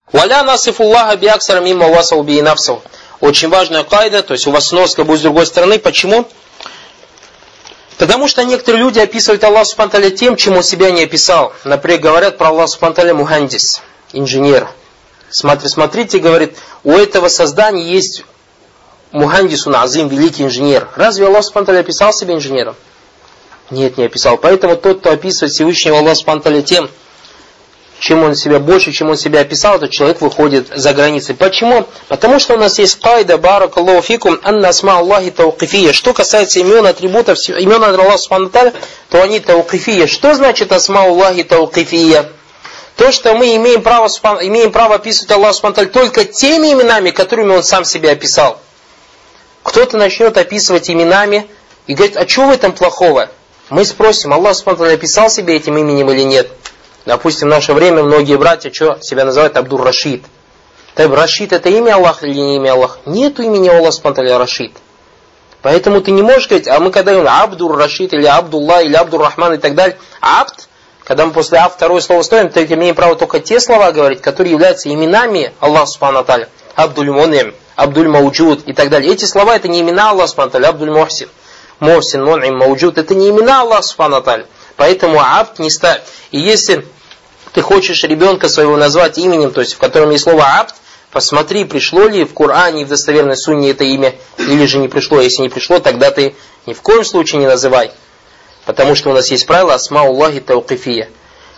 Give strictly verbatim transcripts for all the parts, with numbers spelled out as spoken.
Валя насифуллаха биаксара мимма васау би нафсу. Очень важная кайда, то есть у вас сноска будет с другой стороны. Почему? Потому что некоторые люди описывают Аллаха субхану ва тааля тем, чем он себя не описал. Например, говорят про Аллаха субхану ва тааля мухандис, инженер. Смотри, смотрите, говорит, у этого создания есть мухандисун азим, великий инженер. Разве Аллах субхану ва тааля описал себя инженером? Нет, не описал. Поэтому тот, кто описывает Всевышнего Аллаха субхану ва тааля тем, чем он себя больше, чем он себя описал, этот человек выходит за границы. Почему? Потому что у нас есть кайда баракаллаху фикум анна асма Аллахи тауқифия. Что касается имен, атрибутов, имен Аллаха субхану ва тааля, то они тауқифия. Что значит асма Аллахи тауқифия? То, что мы имеем право, имеем право описывать Аллаха субхану ва тааля только теми именами, которыми он сам себя описал. Кто-то начнет описывать именами и говорит, а что в этом плохого? Мы спросим, Аллах субхану ва тааля описал себя этим именем или нет? Допустим, в наше время многие братья что себя называют Абдур-Рашид. Так, Рашид это имя Аллаха или не имя Аллаха? Нету имени Аллаха субхану ва тааля Рашид. Поэтому ты не можешь говорить, а мы когда говорим Абдур-Рашид или Абдулла или Абдур-Рахман и так далее, Абд, когда мы после Абд второе слово ставим, то имеем право только те слова говорить, которые являются именами Аллаха субхану ва тааля. Абдуль-Муним, Абдуль-Мауджуд и так далее. Эти слова это не имена Аллаха субхану ва тааля. Абдуль-Мухсин, Мухсин, Муним, Мауджуд, это не имена Аллаха субхану ва тааля. Поэтому Абд не ставь. И если ты хочешь ребенка своего назвать именем, то есть в котором есть слово «абд», посмотри, пришло ли в Коране и в достоверной сунне это имя, или же не пришло. Если не пришло, тогда ты ни в коем случае не называй. Потому что у нас есть правило «асма Аллахи тауқифия».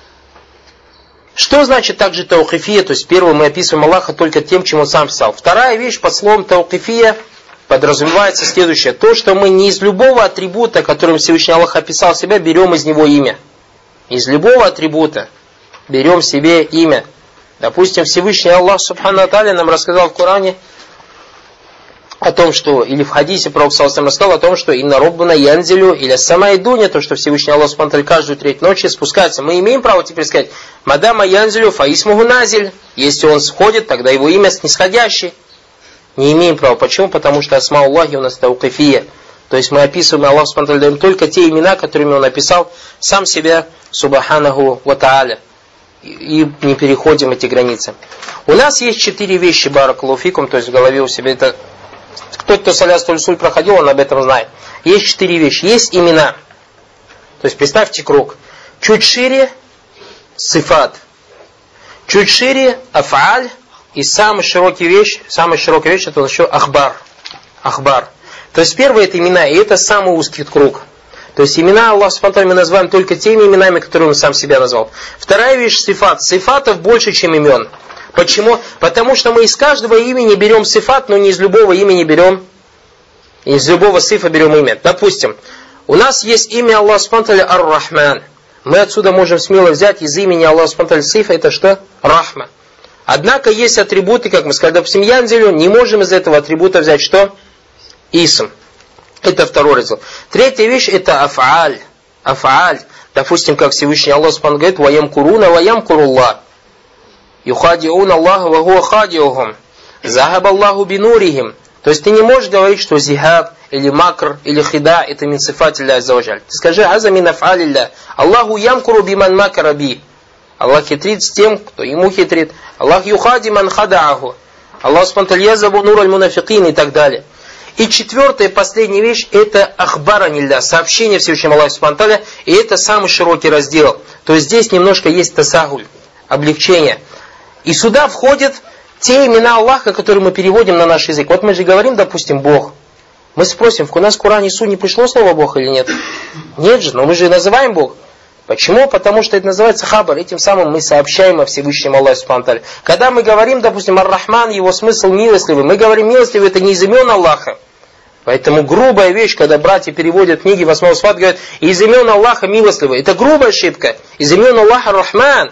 Что значит также тауқифия? То есть первое, мы описываем Аллаха только тем, чем он сам писал. Вторая вещь под словом тауқифия подразумевается следующее. То, что мы не из любого атрибута, которым Всевышний Аллах описал себя, берем из него имя. Из любого атрибута берем себе имя. Допустим, Всевышний Аллах субхану ва тааля нам рассказал в Коране о том, что, или в хадисе Пророк саллаллаху алейхи ва саллям рассказал о том, что инна роббана янзилю или сама идуня, то, что Всевышний Аллах субхану ва тааля каждую треть ночи спускается. Мы имеем право теперь сказать, мадама янзилю фаисмуху назиль. Если он сходит, тогда его имя снисходящий. Не имеем права. Почему? Потому что асма Аллахи у нас тауқифия. То есть мы описываем Аллах субхану ва тааля, даем только те имена, которыми он описал сам себя субханаху ва тааля. И не переходим эти границы. У нас есть четыре вещи, баракаллаху фикум, то есть в голове у себя это... Кто-то, кто Саляс Уль-Суль проходил, он об этом знает. Есть четыре вещи. Есть имена. То есть представьте круг. Чуть шире сифат. Чуть шире афаль. И самая широкая вещь, самая широкая вещь это еще ахбар. Ахбар. То есть первое это имена, и это самый узкий круг. То есть имена Аллаха субхану ва тааля мы называем только теми именами, которые он сам себя назвал. Вторая вещь сифат. Сифатов больше, чем имен. Почему? Потому что мы из каждого имени берем сифат, но не из любого имени берем, из любого сифа берем имя. Допустим, у нас есть имя Аллаха субхану ва тааля Ар-Рахман. Мы отсюда можем смело взять из имени Аллаха субхану ва тааля сифа, это что? Рахма. Однако есть атрибуты, как мы сказали, допустим, янзилю, не можем из этого атрибута взять что? Исм. Это второй раздел. Третья вещь это афааль. Афааль. Допустим, как Всевышний Аллах субхану говорит, ваям куруна, ваям куруллах. Юхадиун Аллах, ва хуа хадиухум. Захаб Аллаху бинурихим. То есть ты не можешь говорить, что зихаб, или макр, или хида, это мин сифат Аллах аззаваджаль. Ты скажи, аза мин афааль Аллах. Аллаху ямкуру биман макара би. Аллах хитрит с тем, кто ему хитрит. Аллах юхади ман хадааху. Аллах субхану ва тааля язабу нур аль-мунафикин и так далее. И четвертая, последняя вещь, это ахбара нильда, сообщение Всевышнего Аллаха субхану ва тааля, и это самый широкий раздел. То есть здесь немножко есть тасагуль, облегчение. И сюда входят те имена Аллаха, которые мы переводим на наш язык. Вот мы же говорим, допустим, Бог. Мы спросим, у нас в Коране и Сунне пришло слово Бог или нет? Нет же, но мы же называем Бог. Почему? Потому что это называется хабар. Этим самым мы сообщаем о Всевышнем Аллахе субхану ва тааля. Когда мы говорим, допустим, Ар-Рахман, его смысл милостливый, мы говорим милостливый, это не из имен Аллаха. Поэтому грубая вещь, когда братья переводят книги в Асма ва Сифат, говорят, из имен Аллаха милостливый. Это грубая ошибка. Из имен Аллаха Ар-Рахман.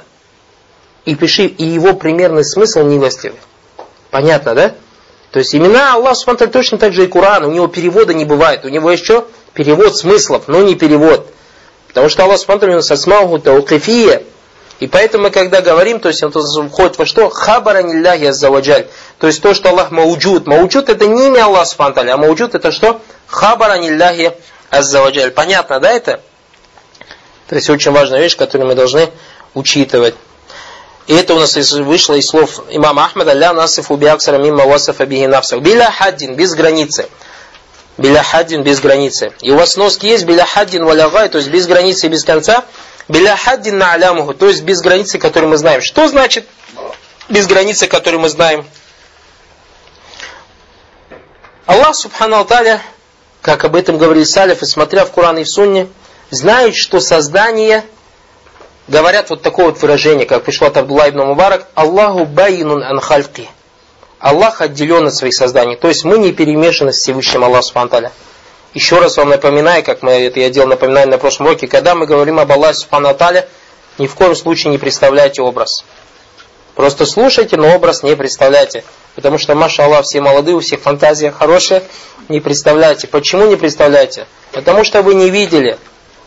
И пиши, и его примерный смысл милостливый. Понятно, да? То есть имена Аллаха субхану ва тааля точно так же и Коран. У него перевода не бывает. У него есть что? Перевод смыслов, но не перевод. Потому что Аллах субхану ва тааля асмауху тауқифия. И поэтому мы когда говорим, то есть это входит во что? Хабаран Аллахи аззаваджаль. То есть то, что Аллах мауджуд. Мауджуд это не имя Аллаха субхану ва тааля, а мауджуд это что? Хабаран Аллахи аззаваджаль. Понятно, да, это? То есть очень важная вещь, которую мы должны учитывать. И это у нас вышло из слов имама Ахмада: «Ля насифу биаксара мимма васафа бихи нафсах». Биля хаддин, без границы. Биля хаддин, без границы. И у вас сноски есть: биля хаддин валягай, то есть без границы и без конца. Биля хаддин на алямуху, то есть без границы, которую мы знаем. Что значит без границы, которую мы знаем? Аллах субхану тааля, как об этом говорили салифы, смотря в Коран и в Сунне, знает, что создание, говорят вот такое вот выражение, как пришло от Абдулла ибн Мубарак: Аллаху байинун ан хальки. Аллах отделен от своих созданий. То есть мы не перемешаны с Всевышним Аллахом субхану тааля. Еще раз вам напоминаю, как мы это я делал напоминание на прошлом уроке, когда мы говорим об Аллахе субхану тааля, ни в коем случае не представляйте образ. Просто слушайте, но образ не представляйте. Потому что, маша Аллах, все молодые, у всех фантазия хорошая, не представляйте. Почему не представляете? Потому что вы не видели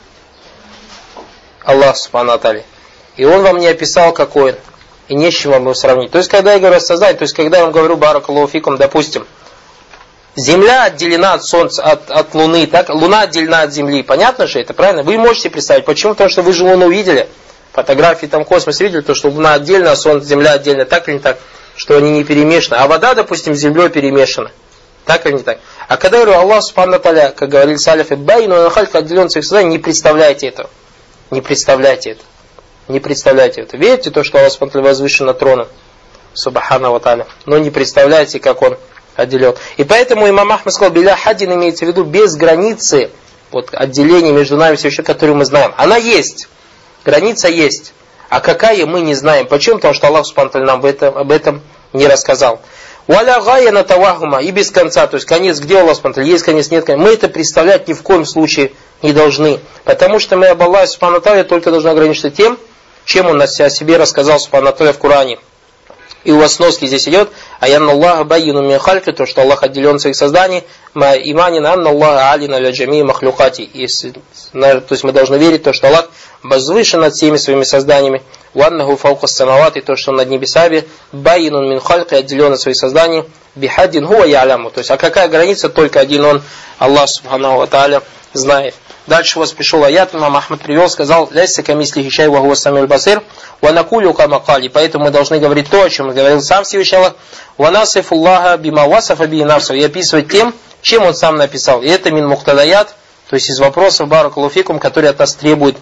Аллах субхану тааля. И Он вам не описал, какой Он. И не с чем вам его сравнить. То есть, когда я говорю о создании, то есть, когда я вам говорю, баракаллаху фикум, допустим, Земля отделена от Солнца, от, от Луны, так? Луна отделена от Земли. Понятно же это, правильно? Вы можете представить. Почему? Потому что вы же Луну видели. Фотографии там космос видели, то, что Луна отдельно, а Солнце, Земля отдельно. Так или не так? Что они не перемешаны. А вода, допустим, с землей перемешана. Так или не так? А когда я говорю, Аллах субхану тааля, как говорили салифы, байну нахалька отделен от своих созданий, не представляйте этого. Не представляйте это. Не представляйте это. Верите то, что Аллах субхану тааля возвышен над троном? Субхану тааля. Но не представляете, как Он отделен. И поэтому имам Ахмад сказал, биля хаддин имеется в виду без границы, вот отделение между нами, все еще, которую мы знаем. Она есть. Граница есть. А какая, мы не знаем. Почему? Потому что Аллах субхану тааля нам об этом, об этом не рассказал. Валя гая на тавахума, и без конца. То есть конец, где Аллах субхану тааля? Есть конец, нет конца. Мы это представлять ни в коем случае не должны. Потому что мы об Аллахе субхану тааля только должны ограничиться тем, чем Он о себе рассказал субхану тааля в Коране. И у вас сноски здесь идет: аянна Аллаха байину мин хальки, то, что Аллах отделен от своих созданий, ма иманина анна Аллаха алина ля джами махлюкати. То есть мы должны верить, то, что Аллах возвышен над всеми своими созданиями. Ваннаху фаука самавати, то, что Он над небесами, байину мин хальки, отделен от своих созданий, бихаддин хуа яляму. То есть, а какая граница? Только один Он, Аллах субхану ва тааля, знает. Дальше у вас пришел аят, имам Ахмад привел, сказал: «Ляйся камислихи шай ва хуа самиуль басир, ва накулю кама кали». Поэтому мы должны говорить то, о чем говорил сам Всевышний Аллах. «Ва насифу Аллаха бима васафа би нафсу». И описывать тем, чем Он сам написал. И это мин мухтадаят, то есть из вопросов, баракаллаху фикум, которые от нас требуют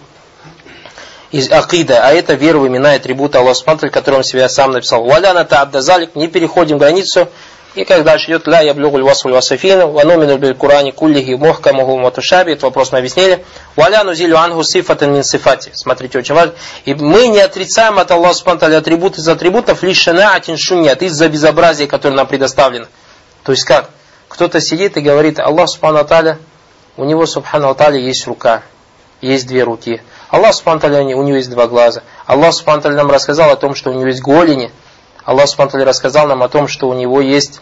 из акида. А это вера в имена и атрибуты Аллаха субхану тааля, которые Он себя сам написал. «Валя на та'аддазалик», не переходим границу. И как дальше идет, ля яблюгуль васуль васафину, ванумину биль Курани куллихи мухкамуху матушаби, это вопрос мы объяснили. Валя нузилю ангу сифатан мин сифати. Смотрите, очень важно. И мы не отрицаем от Аллаха субхану тааля атрибут из атрибутов лишь шанаатин шуньят, из-за безобразия, которое нам предоставлено. То есть как? Кто-то сидит и говорит: Аллах субхану тааля, у него субхану тааля есть рука, есть две руки. Аллах субхану тааля, у него есть два глаза. Аллах субхану тааля нам рассказал о том, что у него есть голени. Аллах субхану тааля рассказал нам о том, что у него есть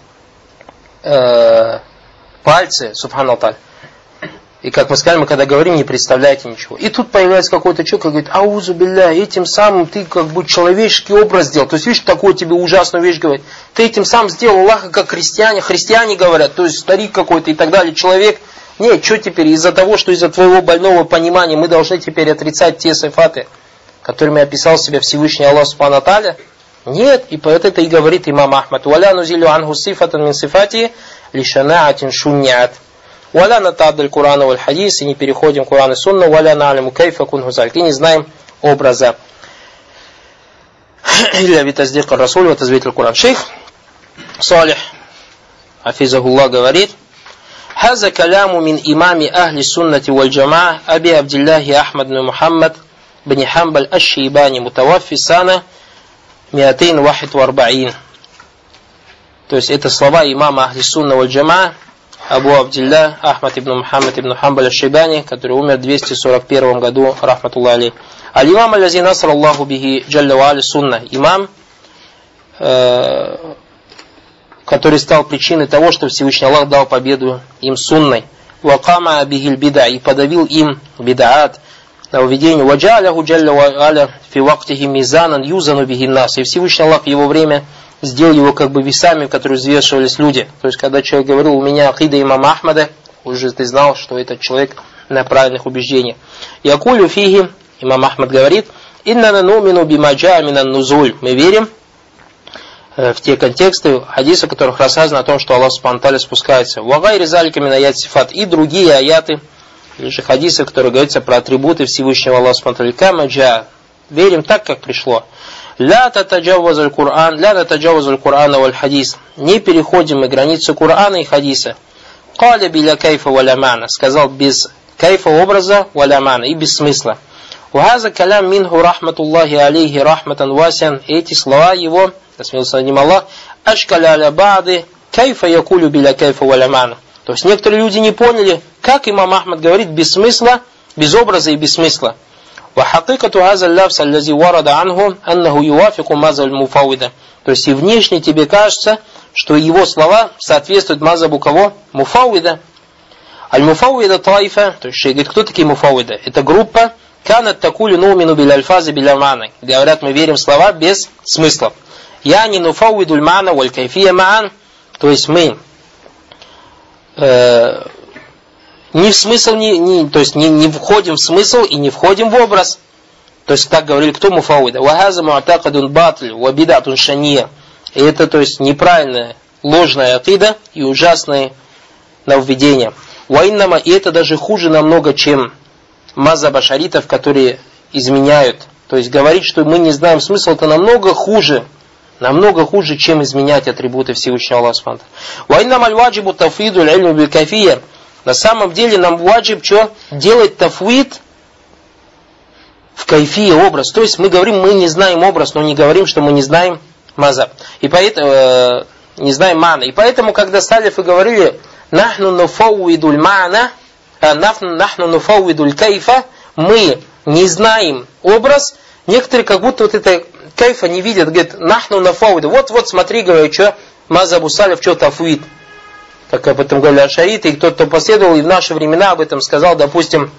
э, пальцы, субхану тааля. И как мы сказали, мы когда говорим, не представляете ничего. И тут появляется какой-то человек, который говорит: аузу билля, этим самым ты как бы человеческий образ сделал. То есть, видишь, такую тебе ужасную вещь говорит. Ты этим самым сделал Аллаха, как христиане. Христиане говорят, то есть старик какой-то и так далее, человек. Нет, что теперь, из-за того, что из-за твоего больного понимания мы должны теперь отрицать те сифаты, которыми описал себя Всевышний Аллах субхану тааля? Нет, и по это и говорит имам Ахмад: «Валя нузилю ангу сифатан мин сифати лишанаатин шуньят». «Валя натадаль Курана валь хадис», и не переходим к Курану и Сунну, «Валя на'аляму кайфа кунху зальк», и не знаем образа. Или витаздик расуль ватазвитл Куран. Шейх Салих хафизахуллах говорит: «Хаза каляму мин имами ахли суннати валь джамаа Аби Абдиллахи Ахмад бн Мухаммад бн Хамбаль аш-Шейбани мутаваффи сана миатейн вахид варбаин». То есть это слова имама ахли сунна валь джамаа Абу Абдилля Ахмад ибн Мухаммад ибн Хамбаль аш-Шейбани, который умер в двести сорок первом году, рахматуллах алейх. Аль-имам аллази наср Аллаху бихи джалля ва али сунна. Имам, э, который стал причиной того, что Всевышний Аллах дал победу им сунной. Вакама бихиль бида, и подавил им бидаат, нововведение. Ваджаляху джалля ва аля фи вактихи мизанан юзану бихи нас. И Всевышний Аллах в его время сделал его как бы весами, в которые взвешивались люди. То есть, когда человек говорил: у меня акида имама Ахмада, уже ты знал, что этот человек на правильных убеждениях. Якулю фиги, имам Ахмад говорит: «Инна нумину бимаджа минан нузуль». Мы верим в те контексты, хадисы, в которых рассказано о том, что Аллах Субхану ва Тааля спускается. «Вагайри залика мин аят сифат». И другие аяты, или же хадисы, которые говорятся про атрибуты Всевышнего Аллаха Субхану ва Тааля. «Камаджа». Верим так, как пришло. «Ля татаджавваз аль-Кур'ан, ля татаджавваз аль-Кур'ана валь хадис». Не переходим мы границы Кур'ана и хадиса. «Каля биля кайфа валя мана». Сказал без кайфа образа валя мана и без смысла. «Вахаза калям минху рахматуллахи алейхи рахматан васян». Эти слова его, насмелся ним Аллах, «Ашкаля аля ба'ды кайфа якулю биля кайфа валя мана». То есть некоторые люди не поняли, как имам Ахмад говорит без смысла, без образа и без смысла. وحقيقة هذا اللفظ الذي ورد عنه أنه يوافق مذهب المفوضة. То есть и внешне тебе кажется, что его слова соответствуют мазабу кого? Муфауида. Аль-муфауида таифа, то есть говорит, кто такие муфауида? Это группа канат такулю нумину биль альфази биль амана. Говорят, мы верим в слова без смысла. Я не нуфауидуль мана валь кайфия маан. То есть мы э, не в смысл, не, не, то есть не, не входим в смысл и не входим в образ. То есть так говорили, кто муфауида. Вахаза муатакадун батль вабидатун шания. И это, то есть, неправильная, ложная акида и ужасные нововведения. Ваиннама, и это даже хуже намного, чем мазаб ашаритов, которые изменяют. То есть говорить, что мы не знаем смысл, это намного хуже. Намного хуже, чем изменять атрибуты Всевышнего Аллаха. Ваиннама аль-ваджибу тафвиду аль-ильму биль-кайфия. На самом деле нам ваджиб что? Делать тафвид в кайфия образ. То есть мы говорим, мы не знаем образ, но не говорим, что мы не знаем мазаб. И поэтому э, не знаем мана. И поэтому, когда салифы говорили нахну нуфауидуль мана, нахну нуфауидуль кайфа, мы не знаем образ, некоторые как будто вот это кайфа не видят, говорят, нахну нуфауиду. Вот, вот, смотри, говорю, что мазабу салиф, что тафвид. Как об этом говорили ашариты, и кто-то, кто последовал, и в наши времена об этом сказал, допустим,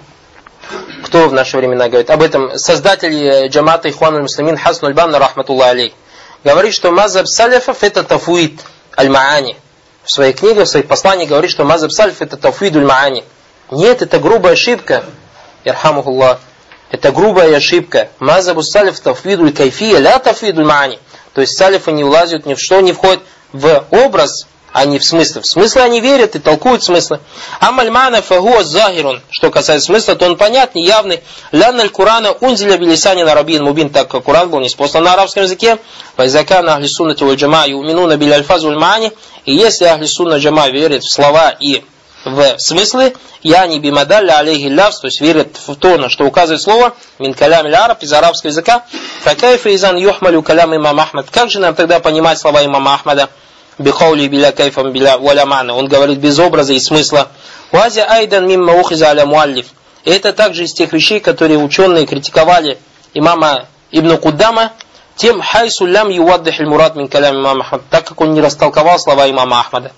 кто в наши времена говорит, об этом создатель джамата Ихван аль-Муслимин Хасан аль-Банна, рахматуллах алейх, говорит, что мазаб салифов это тафвид аль-маани. В своей книге, в своих посланиях говорит, что мазаб салиф это тафвид аль-маани. Нет, это грубая ошибка. Ирхамухуллах. Это грубая ошибка. Мазабу салиф тафвид аль-кайфия, ля тафвид аль-маани. То есть салифы не влазят ни в что, не входят в образ, а не в смысле. В смысле они верят и толкуют смыслы. Амаль-мана фагуа захирун. Что касается смысла, то он понятный, явный. Лянна аль-Курана унзиля билисани нарабин мубин, так как Куран был ниспослан на арабском языке. Вайзакана ахли суннати валь джама юминуна биль альфаз валь маани. И если ахли сунна джама верят в слова и в смыслы, я не бимадалля алейхи лавс, то есть верят в то, на что указывает слово, мин калям иль араб, из арабского языка. Факайфа изан юхмалю калям имам Ахмад. Как же нам тогда понимать слова имама Ахмада? Бихаули биля кайфам биля валямана. Он говорит без образа и смысла. Вазя айдан мимма ухиза аля муаллиф. И это также из тех вещей, которые ученые критиковали имама Ибн Куддама, тем хайсу лям юваддих аль-мурад мин калям имама Ахмад, так как он не растолковал слова имама Ахмада.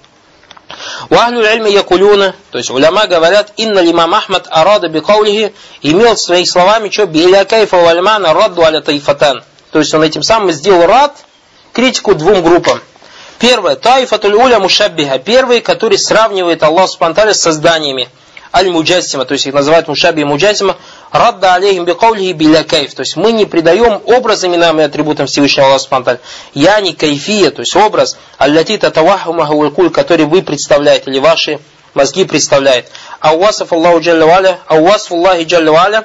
Вахлю аль-ильми якулюна, то есть уляма говорят, инна имам Ахмад арада бихаулихи, имел своими словами, что биля кайфа валямана радду аля тайфатан. То есть он этим самым сделал рад, критику двум группам. Первое, таифатуль уля мушаббиха, первый, который сравнивает Аллах Субхану ва Тааля с созданиями. Аль-муджассима, то есть их называют мушабби и муджассима, радда алейхим бикаулихи биля кайф. То есть мы не придаем образ именам и атрибутам Всевышнего Аллаха Субхану ва Тааля. Я не кайфия, то есть образ, аллати татавахумаху валь-куль, который вы представляете, или ваши мозги представляют. Ауасаф Аллаху джалля валя, ауасаф Аллахи джалля валя,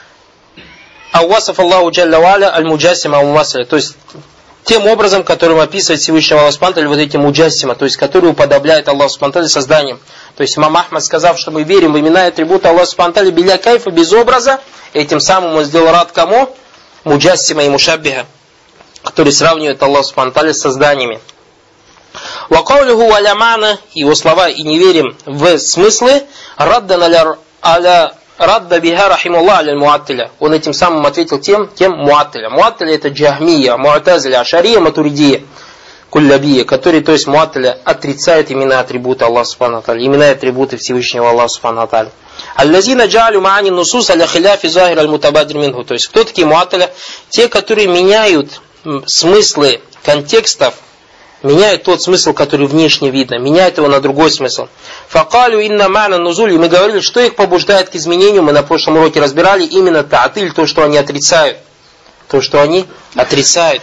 ауасаф Аллаху джалля валя аль-муджассима ау-мумассиля. То есть тем образом, которым описывает Всевышнего Аллаха Субхану ва Тааля, вот этим муджассима, то есть который уподобляет Аллаху Субхану ва Тааля созданием. То есть имам Ахмад, сказав, что мы верим в имена и атрибуты Аллаха Субхану ва Тааля биля кайфа, без образа, этим самым он сделал рад кому? Муджассима и мушаббиха, который сравнивает Аллаха Субхану ва Тааля с созданиями. Ва каулюху валямана, его слова, и не верим в смыслы, раддан аля радда биха рахимуллах аля муаттиля. Он этим самым ответил тем, тем муаттиля. Муаттиля это джахмия, муатазиля, ашария, матуридия, куллябия, который, то есть муаттиля, отрицает имена атрибуты Аллаха Субхану ва Тааля, имена и атрибуты Всевышнего Аллаха Субхану ва Тааля. Аллазина джалю маани нусус аля хиляфи захир аль мутабадир минху. То есть кто такие муаттиля? Те, которые меняют смыслы контекстов, меняют тот смысл, который внешне видно, меняют его на другой смысл. Факалю инна мана нузуль, мы говорили, что их побуждает к изменению, мы на прошлом уроке разбирали именно та'атиль, то, что они отрицают. То, что они отрицают.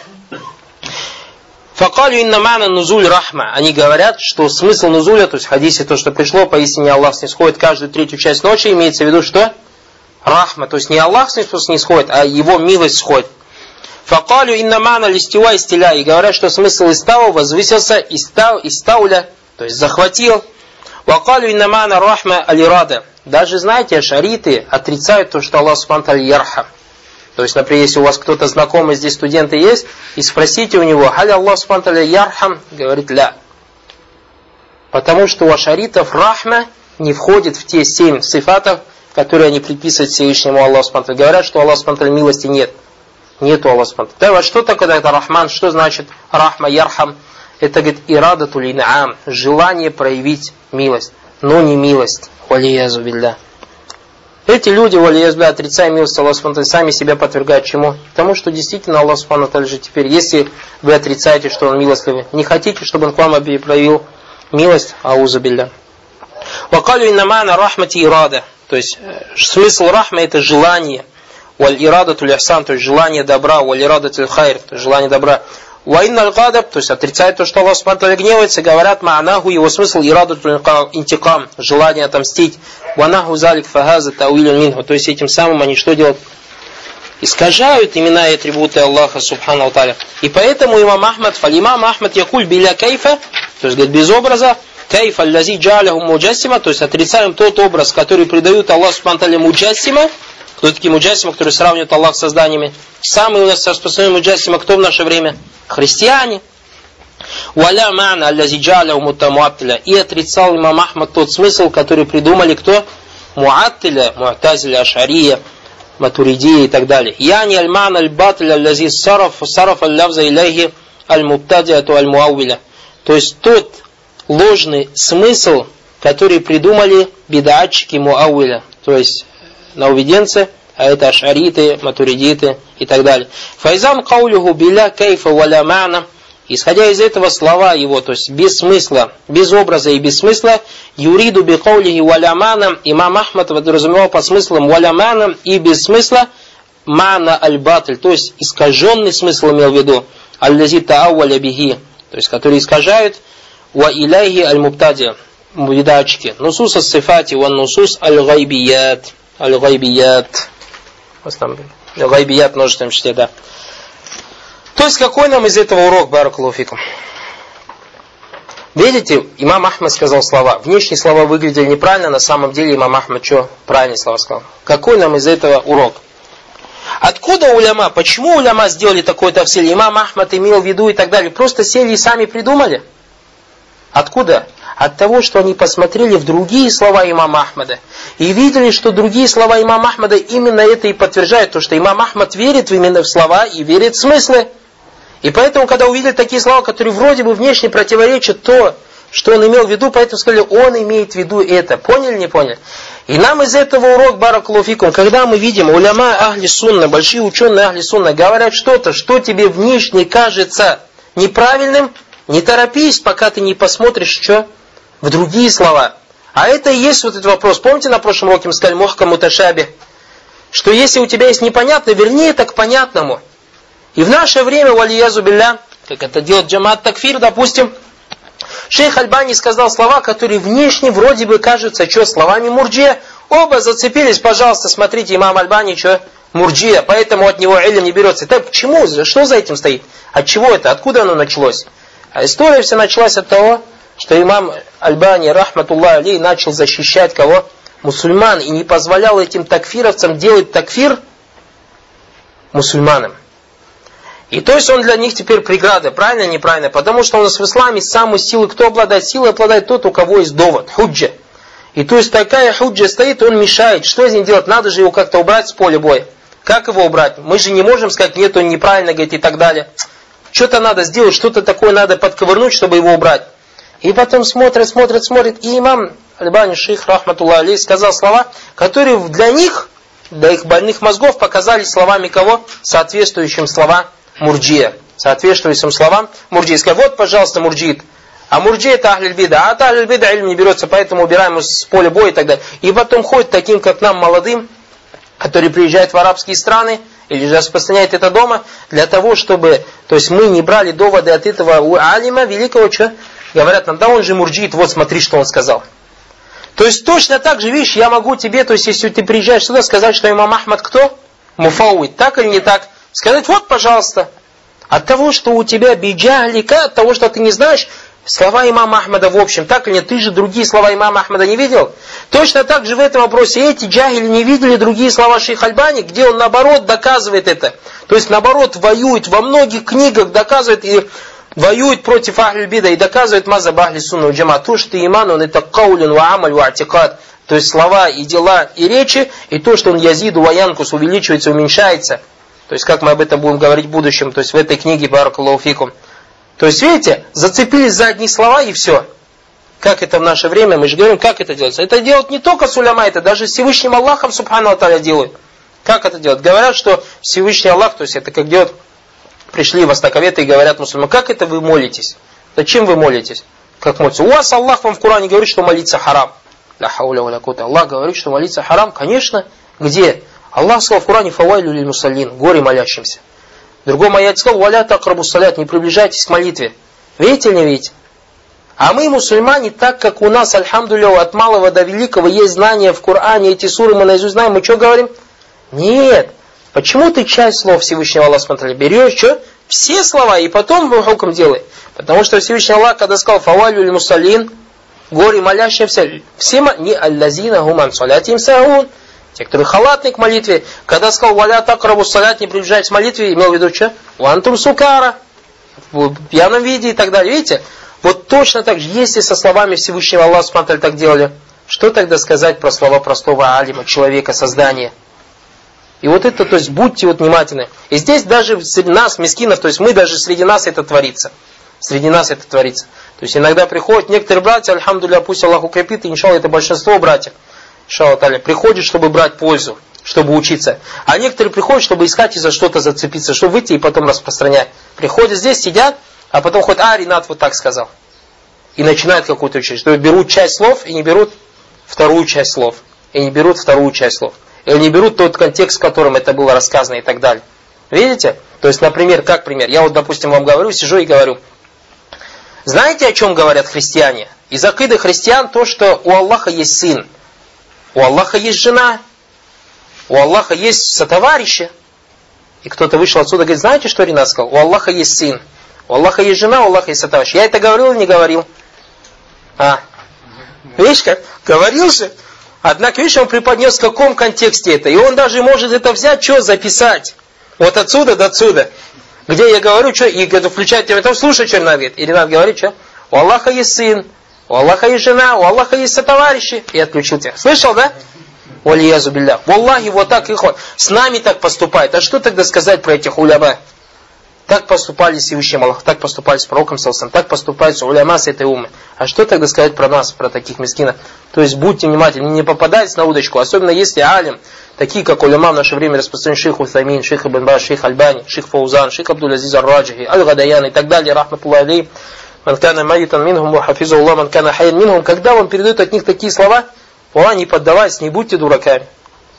Факалю инна мана нузуль рахма. Они говорят, что смысл нузуля, то есть в хадисе то, что пришло, поистине Аллах снисходит каждую третью часть ночи, имеется в виду, что? Рахма. То есть не Аллах снисходит, а его милость сходит. Факалю инна мана листива истиля. И говорят, что смысл истау возвысился, истау, истауля, то есть захватил. Вакалю инна мана рахма алирада. Даже, знаете, ашариты отрицают то, что Аллах субхану ва тааля ярхам. То есть, например, если у вас кто-то знакомый здесь, студенты есть, и спросите у него, халя Аллах субхану ва тааля ярхам, говорит ля. Потому что у ашаритов рахма не входит в те семь сифатов, которые они приписывают Всевышнему Аллаху субхану ва тааля. Говорят, что у Аллаха субхану ва тааля милости нет. Нету Аллаха субхану ва тааля. Да, вот что такое это рахман? Что значит рахма, ярхам? Это, говорит, ирадату лин'ам, желание проявить милость, но не милость. Валиязу билля. Эти люди, валиязу билля, отрицая милость Аллаха субхану ва тааля, сами себя подвергают чему? Потому что действительно Аллах субхану ва тааля же теперь, если вы отрицаете, что Он милостливый, не хотите, чтобы Он к вам проявил милость, аузу билля. Вакалю иннамана рахмати ирада. То есть смысл рахма это желание. Валь ирадату лихсан, то есть желание добра, валь ирадату хайр, то есть желание добра. Ваинналь гадаб, то есть отрицает то, что Аллах субхану ва тааля гневается, говорят ма'анаху, его смысл ирадату интикам, желание отомстить. Ванаху залик фагаза тауилюн минху, то есть этим самым они что делают? Искажают имена и атрибуты Аллаха субхану ва тааля. И поэтому имам Ахмад, фалимам Ахмад якуль биля кайфа, то есть говорит без образа, кайфа аллази джаляху муджассима, то есть отрицаем тот образ, который придают Аллаху субхану ва тааля муджассима. Кто такие муджассимы, которые сравнивают Аллах с созданиями? Самый у нас распространенный муджассима кто в наше время? Христиане. Валя мана аллази джаляху мутамуаттиля. И отрицал имам Ахмад тот смысл, который придумали кто? Муаттиля, муатазиля, ашария, матуридия и так далее. Яни аль-мана аль-батиля аллази сараф, сараф аль-лавза иляхи аль-муптадиату аль-муауиля. То есть тот ложный смысл, который придумали бид'атчики муауиля. То есть нововведенцы, а это ашариты, матуридиты и так далее. Файзан каулюху биля кайфа валя ма'на. Исходя из этого слова его, то есть без смысла, без образа и без смысла, юриду би каулихи валя ма'на, имам Ахмад подразумевал под смыслом валя ма'на и без смысла ма'на аль-батль, то есть искаженный смысл имел в виду, аллази та'авваля бихи, то есть который искажают, ва иляхи аль-муптади, мубидачки, нусус ас-сифати ва нусус аль-гайбият. Аль-гайбият. Аль-гайбият множественном числе, да. То есть, какой нам из этого урок, баракаллаху фикум? Видите, имам Ахмад сказал слова. Внешние слова выглядели неправильно, на самом деле имам Ахмад что? Правильные слова сказал. Какой нам из этого урок? Откуда уляма? Почему уляма сделали такой тафсиль? Имам Ахмад имел в виду и так далее. Просто сели и сами придумали. Откуда? От того, что они посмотрели в другие слова имама Ахмада и видели, что другие слова имама Ахмада именно это и подтверждают, то, что имам Ахмад верит именно в слова и верит в смыслы. И поэтому, когда увидели такие слова, которые вроде бы внешне противоречат то, что он имел в виду, поэтому сказали, он имеет в виду это. Поняли, не поняли? И нам из этого урок, баракаллаху фикум, когда мы видим уляма ахли сунна, большие ученые ахли сунна, говорят что-то, что тебе внешне кажется неправильным, не торопись, пока ты не посмотришь, что в другие слова. А это и есть вот этот вопрос. Помните, на прошлом уроке мы сказали мухкам муташаби, что если у тебя есть непонятно, верни это к понятному. И в наше время, валиязу билля, как это делает джамаат такфир, допустим, шейх Альбани сказал слова, которые внешне вроде бы кажутся, что словами мурджия. Оба зацепились, пожалуйста, смотрите, имам Альбани, что мурджия, поэтому от него илм не берется. Так почему? Что за этим стоит? От чего это? Откуда оно началось? А история вся началась от того, что имам Альбани, рахматуллах алейх, начал защищать кого? Мусульман. И не позволял этим такфировцам делать такфир мусульманам. И то есть он для них теперь преграда. Правильно, неправильно? Потому что у нас в исламе самую силу, кто обладает силой, обладает тот, у кого есть довод. Худжа. И то есть такая худжа стоит, он мешает. Что с ним делать? Надо же его как-то убрать с поля боя. Как его убрать? Мы же не можем сказать, нет, он неправильно говорит и так далее. Что-то надо сделать, что-то такое надо подковырнуть, чтобы его убрать. И потом смотрит, смотрит, смотрит. И имам Альбани шейх, рахматуллах алейх, сказал слова, которые для них, для их больных мозгов, показались словами кого? Соответствующим словам мурджия. Соответствующим словам мурджия. Сказал, вот, пожалуйста, мурджиит. А мурджи это ахлиль бида. А от ахлиль бида ильм не берется, поэтому убираем его с поля боя и так далее. И потом ходит таким, как нам, молодым, которые приезжают в арабские страны или же распространяет это дома, для того, чтобы, то есть мы не брали доводы от этого у алима великого, что? Говорят нам, да он же мурджиит, вот смотри, что он сказал. То есть точно так же, видишь, я могу тебе, то есть если ты приезжаешь сюда, сказать, что имам Ахмад кто? Муфауид, так или не так? Сказать, вот, пожалуйста, от того, что у тебя биджахлика, от того, что ты не знаешь слова имама Ахмада в общем, так или нет, ты же другие слова имама Ахмада не видел? Точно так же в этом вопросе эти джахили не видели другие слова шейх Альбани, где он наоборот доказывает это. То есть наоборот воюет, во многих книгах доказывает и воюет против ахль бида и доказывает мазаб ахли сунна джама. То, что иман, он это каулин ва амаль ва атикад. То есть слова и дела и речи, и то, что он язиду ва янкус увеличивается, уменьшается. То есть как мы об этом будем говорить в будущем, то есть в этой книге баракаллаху фикум. То есть видите, зацепились за одни слова и все. Как это в наше время, мы же говорим, как это делается. Это делают не только с уляма, это даже с Всевышним Аллахом субхану ва тааля делают. Как это делают? Говорят, что Всевышний Аллах, то есть это как делают, пришли востоковеты и говорят мусульманам, как это вы молитесь? Зачем вы молитесь? Как молитесь? У вас Аллах вам в Коране говорит, что молиться харам. Ла хауля ва ла куввата. Аллах говорит, что молиться харам, конечно. Где? Аллах сказал в Коране, фавайлю лиль мусаллин, горе молящимся. В другом аяте сказал, валя такрабу салят, не приближайтесь к молитве. Видите или не видите? А мы, мусульмане, так как у нас, альхамдулилля, от малого до великого есть знания в Коране, эти суры мы наизусть знаем, мы что говорим? Нет. Почему ты часть слов Всевышнего Аллаха смотрели? Берешь, что? Все слова, и потом хукм делай. Потому что Всевышний Аллах, когда сказал фавалю лиль мусаллин, горе молящимся, все не аллазина гуман салятим саун. Те, которые халатны к молитве, когда сказал валя такрабу салят, не приближайтесь к молитве, имел в виду что? Вантум сукара, в пьяном виде и так далее. Видите? Вот точно так же, если со словами Всевышнего Аллаха смотрели так делали, что тогда сказать про слова простого алима, человека, создания? И вот это, то есть, будьте вот внимательны. И здесь даже среди нас, мискинов, то есть мы даже среди нас это творится. Среди нас это творится. То есть иногда приходят некоторые братья, альхамдулилля, пусть Аллах укрепит, и иншалла это большинство братьев, иншалла та'аля, приходят, чтобы брать пользу, чтобы учиться. А некоторые приходят, чтобы искать и за что-то зацепиться, чтобы выйти и потом распространять. Приходят здесь, сидят, а потом ходят, а, Ринат вот так сказал. И начинают какую-то учить. То есть берут часть слов и не берут вторую часть слов. И не берут вторую часть слов. Или не берут тот контекст, в котором это было рассказано и так далее. Видите? То есть, например, как пример. Я вот, допустим, вам говорю, сижу и говорю. Знаете, о чем говорят христиане? Из акиды христиан то, что у Аллаха есть сын. У Аллаха есть жена. У Аллаха есть сотоварищи. И кто-то вышел отсюда и говорит, знаете, что Ринат сказал? У Аллаха есть сын. У Аллаха есть жена, у Аллаха есть сотоварищ. Я это говорил или не говорил? А? Видишь как? Говорил же. Однако, видишь, он преподнес в каком контексте это. И он даже может это взять, что записать. Вот отсюда до отсюда. Где я говорю, что, и включать тебя, там слушай, что Ринат говорит. И Ринат говорит, что? У Аллаха есть сын, у Аллаха есть жена, у Аллаха есть сотоварищи. И отключил тебя. Слышал, да? Валиязу билля. Валлахи, вот так и ход. С нами так поступает. А что тогда сказать про этих уляма? Так поступали с Всевышним Аллахом, так поступали с пророком Салсам, так поступают с уляма с этой умы. А что тогда сказать про нас, про таких мискинов? То есть будьте внимательны, не попадайтесь на удочку, особенно если алим, такие как уляма в наше время распространены шейх Утамин, шейх Ибн Баш, шейх Альбани, шейх Фаузан, шейх Абдул-Азиз Ар-Раджихи, Аль-Гадаян и так далее, рахматуллахи алейхим, ман кана майитан минхум ва хафиза Аллах, ман кана хайян минхум, когда вам передают от них такие слова, о, не поддавайтесь, не будьте дураками.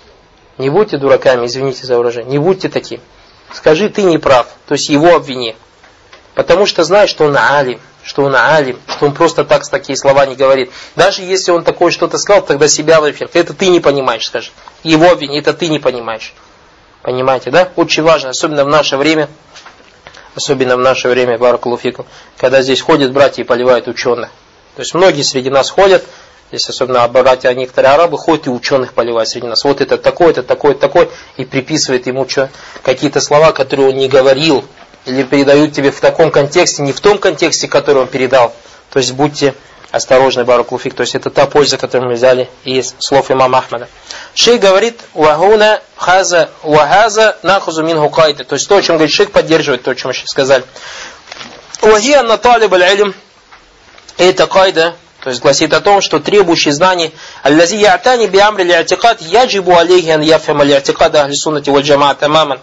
Не будьте дураками, извините за выражение, не будьте такими. Скажи, ты не прав, то есть его обвини. Потому что знаешь, что он алим, что он алим, что он просто так такие слова не говорит. Даже если он такое что-то сказал, тогда себя выпьет. Это ты не понимаешь, скажи. Его обвини, это ты не понимаешь. Понимаете, да? Очень важно, особенно в наше время, особенно в наше время, баракаллаху фикум, когда здесь ходят братья и поливают ученых. То есть многие среди нас ходят, здесь особенно братья, некоторые арабы ходят и ученых поливают среди нас. Вот это такой, это такой, это такой, и приписывает ему что, какие-то слова, которые он не говорил, или передают тебе в таком контексте, не в том контексте, который он передал. То есть будьте осторожны, баракаллаху фик. То есть это та польза, которую мы взяли из слов имама Ахмада. Шейх говорит, вахуна хаза вахаза нахузу минху кайда. То есть то, о чем говорит шейх, поддерживает то, о чем мы сейчас сказали. Вахия на талиб аль-илм. Это кайда. То есть гласит о том, что требующий знаний аллази я'тани би амри ли'атикад яджибу алейхи ан яфхама ли'атикад ахли суннати валь джамаа тамаман.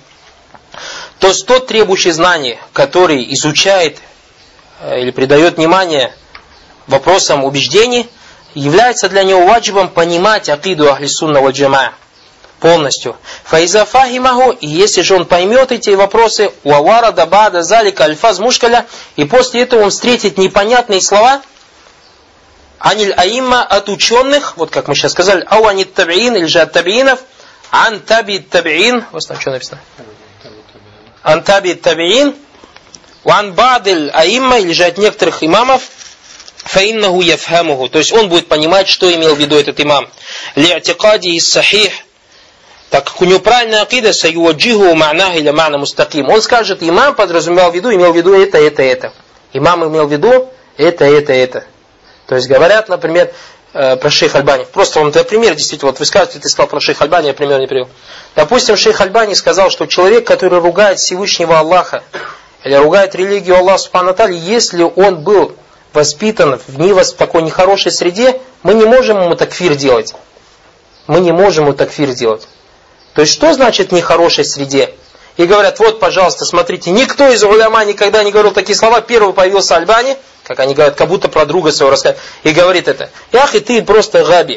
То есть тот требующий знаний, который изучает или придает внимание вопросам убеждений, является для него ваджибом понимать акиду ахли сунна валь джамаа полностью. Фаиза фахимаху, и если же он поймет эти вопросы, уавара дабада залика альфаз мушкаля, и после этого он встретит непонятные слова, аниль аимма от ученых, вот как мы сейчас сказали, ау анит табиин, или же от табиинов, ан таби табиин, вот там что написано? Ан таби табиин, ван бадиль аимма, или же от некоторых имамов, фаиннаху яфхамуху, то есть он будет понимать, что имел в виду этот имам. Ли'атикади из сахих, так как у него правильная акида, саюаджиху ма'нах или ма'на мустаким. Он скажет, имам подразумевал в виду, имел в виду это, это, это. Имам имел в виду это, это, это. То есть говорят, например, э, про шейх Альбани. Просто вам это пример, действительно, вот вы скажете, ты сказал про шейх Альбани, я пример не привел. Допустим, шейх Альбани сказал, что человек, который ругает Всевышнего Аллаха, или ругает религию Аллаха Субхану ва Тааля, если он был воспитан в, не, в такой нехорошей среде, мы не можем ему такфир делать. Мы не можем ему такфир делать. То есть, что значит в нехорошей среде? И говорят, вот, пожалуйста, смотрите, никто из уляма никогда не говорил такие слова. Первый появился Альбани, как они говорят, как будто про друга своего рассказывает, и говорит это. Ях, и ты просто габи.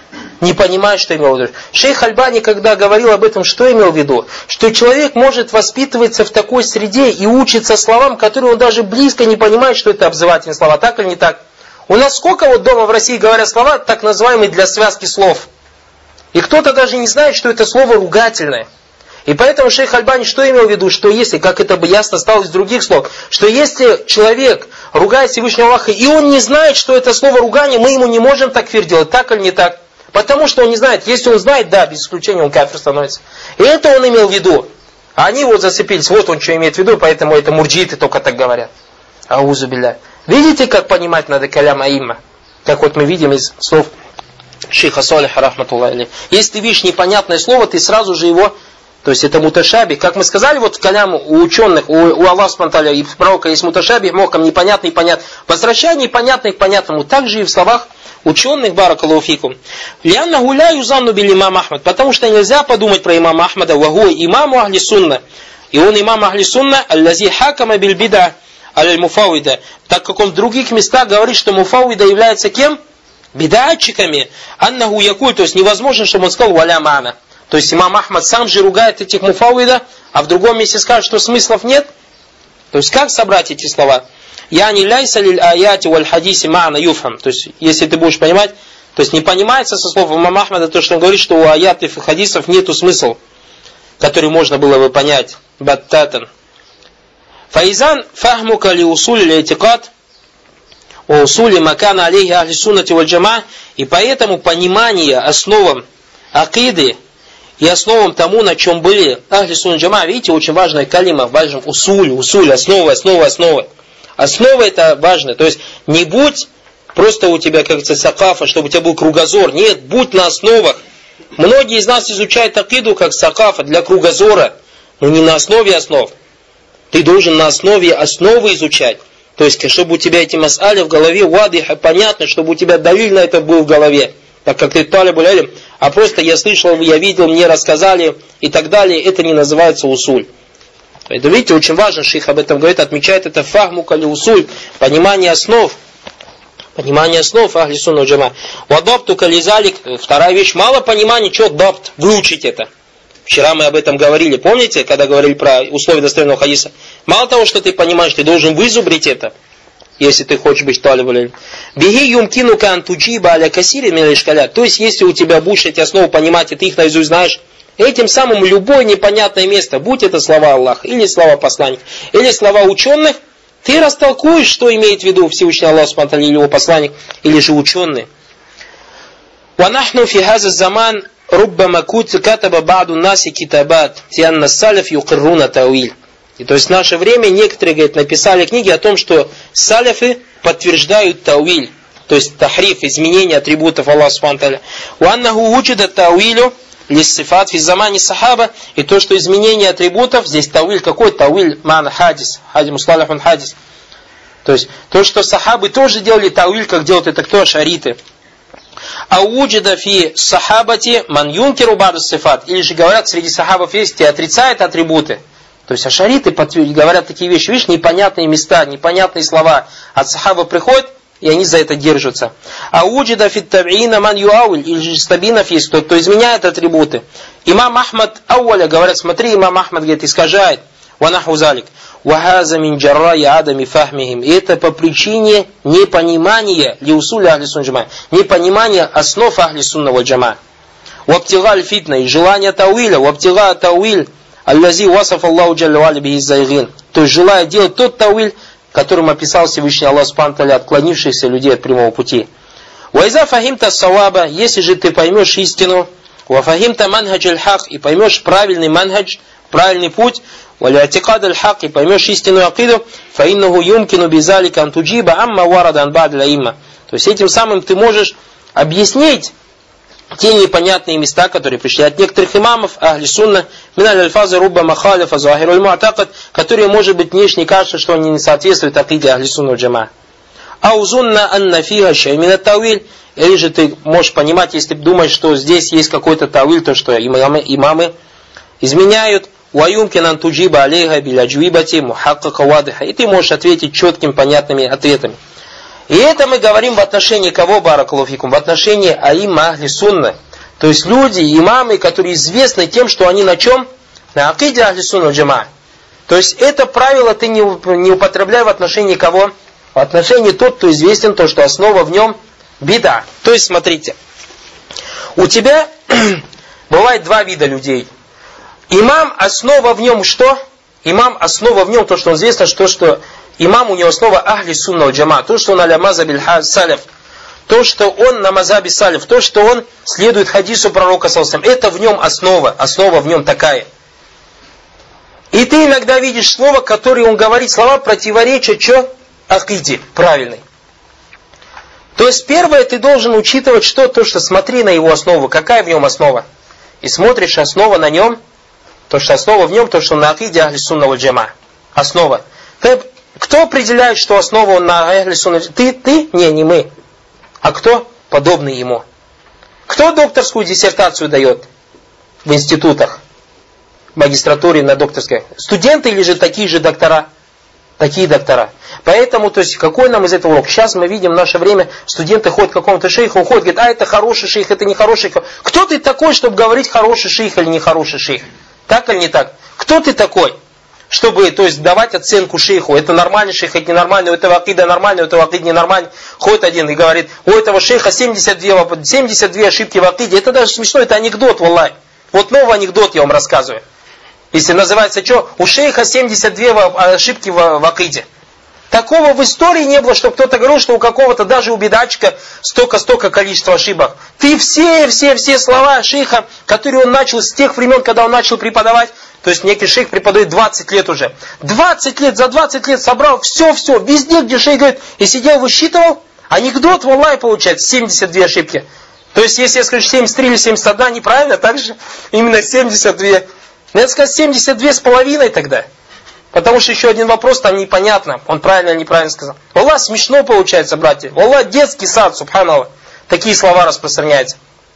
Не понимаешь, что имел в виду. Шейх Альбани, когда говорил об этом, что имел в виду? Что человек может воспитываться в такой среде и учиться словам, которые он даже близко не понимает, что это обзывательные слова. Так или не так? У нас сколько вот дома в России говорят слова, так называемые для связки слов. И кто-то даже не знает, что это слово ругательное. И поэтому шейх Альбани что имел в виду? Что если, как это бы ясно стало из других слов, что если человек ругает Всевышнего Аллаха, и он не знает, что это слово ругание, мы ему не можем такфир делать, так или не так? Потому что он не знает. Если он знает, да, без исключения он кафир становится. И это он имел в виду. А они вот зацепились, вот он что имеет в виду, поэтому это мурджиты только так говорят. Аузу билля. Видите, как понимать надо калям аимма? Как вот мы видим из слов шейха Салиха, рахматуллахи алейхи. Если ты видишь непонятное слово, ты сразу же его, то есть это муташаби. Как мы сказали, вот в калям у ученых, у, у Аллаха субхану ва тааля и пророка есть муташаби, мохкам непонятный и понятный. Возвращение непонятное к понятному. Также и в словах ученых, баракаллаху фикум. Лианна гуля юзанну бил имам Ахмад. Потому что нельзя подумать про имама Ахмада, вагу имаму ахли сунна. И он имам ахли сунна, аллази хакама бил бида аль-муфауида. Так как он в других местах говорит, что муфауида является кем? Бидатчиками. Аннаху якуль, то есть невозможно, чтобы он сказал валя мана. То есть имам Ахмад сам же ругает этих муфауида, а в другом месте скажет, что смыслов нет. То есть как собрать эти слова? Яни ляйса лиль аяти валь хадиси ма'на юфхам. То есть если ты будешь понимать, то есть не понимается со слов имама Ахмада то, что он говорит, что у аятов и хадисов нету смысла, который можно было бы понять. Баттатан. Фаизан фахмука ли усули ли этикад, о усули макана алейхи ахли суннати валь джама, и поэтому понимание основам акиды и основам тому, на чем были ахли сунна джама, видите, очень важная калима, важен усуль, усуль, основа, основа, основа. Основа это важно, то есть не будь просто у тебя, как говорится, сакафа, чтобы у тебя был кругозор, нет, будь на основах. Многие из нас изучают акиду как сакафа для кругозора, но не на основе основ. Ты должен на основе основы изучать. То есть, чтобы у тебя эти мас'али в голове, вадиха, понятно, чтобы у тебя далиль на это был в голове. Так как ты талибуль илм, а просто я слышал, я видел, мне рассказали и так далее, это не называется усуль. Поэтому, видите, очень важно, шейх об этом говорит, отмечает это фахму кали усуль, понимание основ. Понимание основ ахли сунна джама. Вадапту кализалик, вторая вещь, мало понимания, что дапт, выучить это. Вчера мы об этом говорили, помните, когда говорили про условия достоверного хадиса? Мало того, что ты понимаешь, ты должен вызубрить это, если ты хочешь быть талибуль илм. Беги юмкину кан туджиба аля касири мин ишкалят. То есть, если у тебя будешь эти основы понимать, и ты их наизусть знаешь, этим самым любое непонятное место, будь это слова Аллаха, или слова посланника, или слова ученых, ты растолкуешь, что имеет в виду Всевышний Аллах субхану ва тааля или его посланник, или же ученые. وَنَحْنُ فِي هَذَا الزَّمَانِ رُبَّمَا كَتَبَ بَعْضُ النَّاسِ كِتَابَاتٍ فِي السَّلَفِ يُقِرُّونَ تَأْوِيلٍ. И то есть в наше время некоторые, говорят, написали книги о том, что саляфы подтверждают тауиль, то есть тахриф, изменение атрибутов Аллаха субхану ва тааля. وَأَنَّهُ وُجِدَ التَّأْوِيلُ лиссифат фи замани сахаба, и то, что изменение атрибутов, здесь тауиль какой? Тауиль ман хадис, хади мусталахун хадис. То есть, то, что сахабы тоже делали тауиль, как делают это кто? Ашариты. А уджида фи сахабати ман юнкиру ба'да сифат, или же говорят, среди сахабов есть, те отрицают атрибуты. То есть, ашариты говорят такие вещи, видишь, непонятные места, непонятные слова. От сахаба приходят, и они за это держатся. А уджида фит табиина ман юауиль, или же стабинов есть кто, кто изменяет атрибуты. Имам Ахмад ауаля, говорят, смотри, имам Ахмад, говорит, искажает. Ванаху залик. Вахаза мин джарраи адами фахмихим. И это по причине непонимания лиусуля ахли сунна джама, непонимания основ ахли сунна валь джама. Вабтигаль фитна, и желание тауиля, вабтига тауиль, аллази васаф Аллаху джалля ва аля бихи зайгин. То есть желая делать тот тауиль, которым описал Всевышний Аллах субхану ва тааля отклонившихся людей от прямого пути. Вайза фахимта саваба, если же ты поймешь истину, ва фахимта манхадж аль-хак, и поймешь правильный манхадж, правильный путь, валя атикад аль-хак, и поймешь истинную акиду, фаиннаху юмкину бизалика антуджиба амма варада анбад ля-имма. То есть этим самым ты можешь объяснить те непонятные места, которые пришли от некоторых имамов, ахли сунна, миналь аль-фаза рубба махалифа захиру аль-муатакад, которые, может быть, внешне кажется, что они не соответствуют акиде ахли сунна джама. Аузунна анна фига шаймина тауиль, или же ты можешь понимать, если думаешь, что здесь есть какой-то тауиль, то что имамы, имамы изменяют, ваюмкин антуджиба алейха биляджвибати мухаккака вадиха, и ты можешь ответить четкими, понятными ответами. И это мы говорим в отношении кого, баракалуфикум? В отношении аимма ахли сунна. То есть люди, имамы, которые известны тем, что они на чем? На акиде ахли сунна джама. То есть это правило ты не, не употребляй в отношении кого? В отношении тот, кто известен, то, что основа в нем бида. То есть смотрите, у тебя бывает два вида людей. Имам, основа в нем что? Имам, основа в нем, то, что он известно, что, что имам у него основа ахли сунна валь джама, то, что он аля мазабиль салиф, то, что он на мазаби салиф, то, что он следует хадису пророка саллаллаху алейхи ва саллям, это в нем основа, основа в нем такая. И ты иногда видишь слово, которое он говорит, слова противоречат что? Акиде, правильной. То есть первое, ты должен учитывать что? То, что смотри на его основу, какая в нем основа. И смотришь основа на нем, то, что основа в нем, то, что он на акиде ахли сунна валь джама. Основа. Ты, кто определяет, что основа он на ахли сунна? Ты, ты? Не, не мы. А кто? Подобный ему. Кто докторскую диссертацию дает в институтах, в магистратуре на докторской? Студенты или же такие же доктора? Такие доктора. Поэтому, то есть, какой нам из этого урок? Сейчас мы видим в наше время, студенты ходят к какому-то шейху, уходят, говорят, а это хороший шейх, это не хороший шейх. Кто ты такой, чтобы говорить, хороший шейх или не хороший шейх? Так или не так? Кто ты такой, чтобы, то есть, давать оценку шейху? Это нормальный шейх, это ненормальный, у этого акида нормальный, у этого акида ненормальный. Ходит один и говорит, у этого шейха семьдесят две, семьдесят две ошибки в акиде. Это даже смешно, это анекдот, валлай. Вот новый анекдот я вам рассказываю. Если называется что? У шейха семьдесят две ошибки в, в акиде. Такого в истории не было, чтобы кто-то говорил, что у какого-то, даже у бедачка, столько-столько количества ошибок. Ты все, все, все слова шейха, которые он начал с тех времен, когда он начал преподавать, то есть некий шейх преподает двадцать лет уже. двадцать лет, за двадцать лет собрал все-все, везде, где шейх говорит, и сидел, высчитывал. Анекдот, валлай, получается, семьдесят две ошибки. То есть, если я скажу семьдесят три или семьдесят одна, неправильно, так же именно семьдесят две. Надо сказать семьдесят две с половиной тогда. Потому что еще один вопрос там непонятно. Он правильно или неправильно сказал. Аллах, смешно получается, братья. Аллах, детский сад, субханаллах. Такие слова распространяются.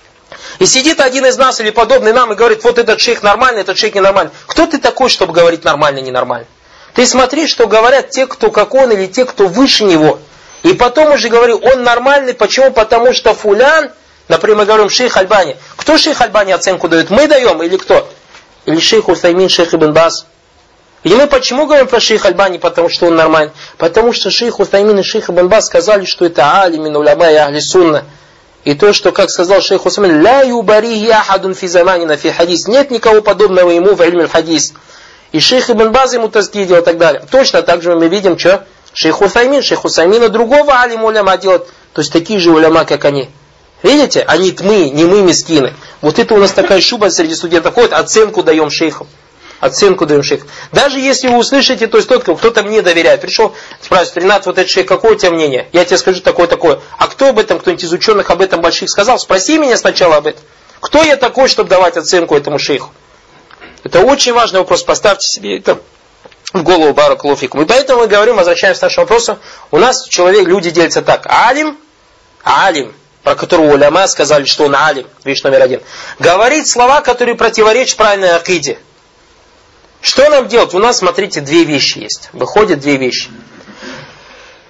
И сидит один из нас или подобный нам и говорит, вот этот шейх нормальный, этот шейх ненормальный. Кто ты такой, чтобы говорить нормально, ненормально? Ты смотри, что говорят те, кто как он, или те, кто выше него. И потом уже говорю, он нормальный. Почему? Потому что фулян, например, мы говорим шейх Альбани. Кто шейх Альбани оценку дает? Мы даем или кто? Или шейх Усаймин, шейх Ибн Баз? И мы почему говорим про шейх Альбани? Потому что он нормальный. Потому что шейх Усаймин и шейх Ибн Баз сказали, что это алимин уляма и ахли сунна. И то, что, как сказал шейх Усаймин, ля юбарихи ахадун фи заманина фи хадис. Нет никого подобного ему в ильме хадис. И шейх Ибн Баз ему тазки делал и так далее. Точно так же мы видим, что шейх Усаймин, шейх Усаймина другого алима уляма делает. То есть такие же уляма, как они. Видите? Они тмы, не мы мискины. Вот это у нас такая шуба среди студентов ходит, оценку даем шейху. Оценку даем шейху. Даже если вы услышите, то есть тот, кто-то мне доверяет. Пришел, спрашивает, Ренат, вот этот шейх, какое у тебя мнение? Я тебе скажу такое-такое. А кто об этом, кто-нибудь из ученых об этом больших сказал? Спроси меня сначала об этом. Кто я такой, чтобы давать оценку этому шейху? Это очень важный вопрос. Поставьте себе это в голову, баракаллаху фикум. И поэтому мы говорим, возвращаемся к нашему вопросу. У нас человек, люди делятся так. Алим, алим, про которого уляма сказали, что он алим, вещь номер один. Говорит слова, которые противоречат правильной акиде. Что нам делать? У нас, смотрите, две вещи есть. Выходят две вещи.